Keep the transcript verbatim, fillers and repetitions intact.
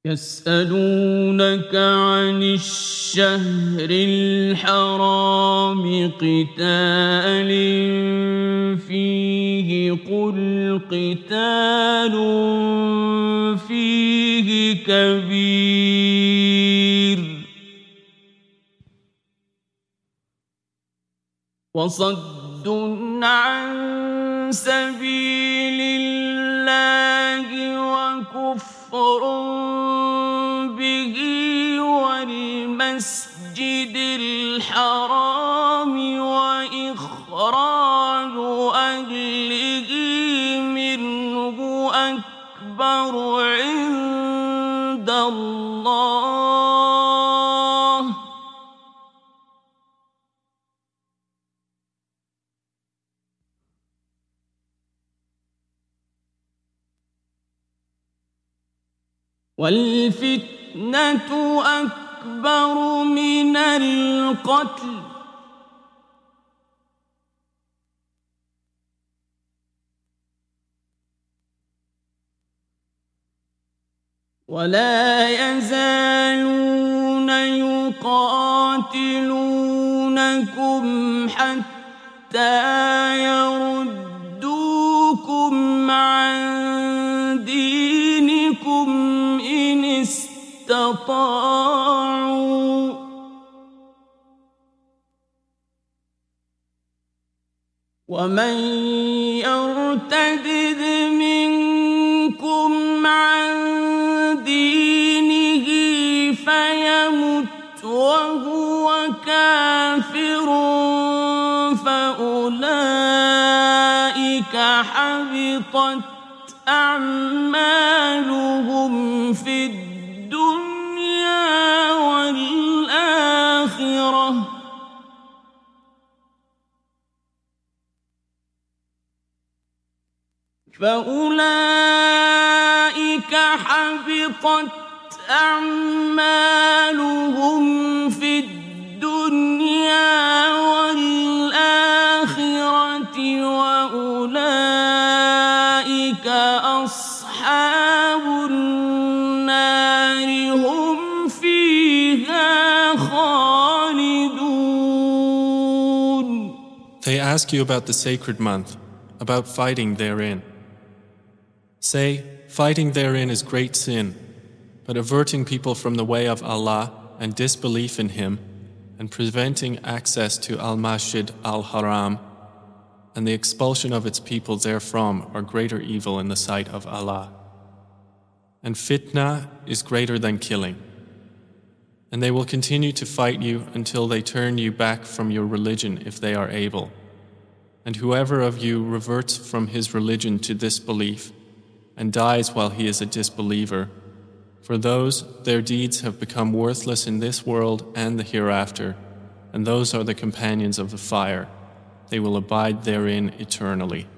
يسألونك عن الشهر الحرام قتال فيه قل قتال فيه كبير وصد عن سبيل الله وكفر به والمسجد الحرام وإخراج أهله منه أكبر عند الله والفتنة أكبر من القتل ولا يزالون يقاتلونكم حتى يردوكم عن دينكم إن استطاعوا ومن يرتد منكم عن دينه فيمت وهو كافر فأولئك حبطت أعمالهم في الدنيا والآخرة فأولئك حبطت أعمالهم في الدنيا والآخرة وأولئك أصحاب النار هم فيها خالدون. They ask you about the sacred month, about fighting therein. Say, fighting therein is great sin, but averting people from the way of Allah and disbelief in Him, and preventing access to Al-Masjid Al-Haram, and the expulsion of its people therefrom are greater evil in the sight of Allah. And fitna is greater than killing. And they will continue to fight you until they turn you back from your religion if they are able. And whoever of you reverts from his religion to disbelief, and dies while he is a disbeliever, for those, their deeds have become worthless in this world and the hereafter, and those are the companions of the fire. They will abide therein eternally.